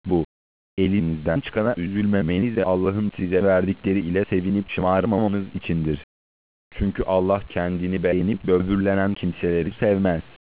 Bu, elinizden çıkana üzülmemeniz ve Allah'ın size verdikleri ile sevinip şımarmamanız içindir. Çünkü Allah kendini beğenip böbürlenen kimseleri sevmez.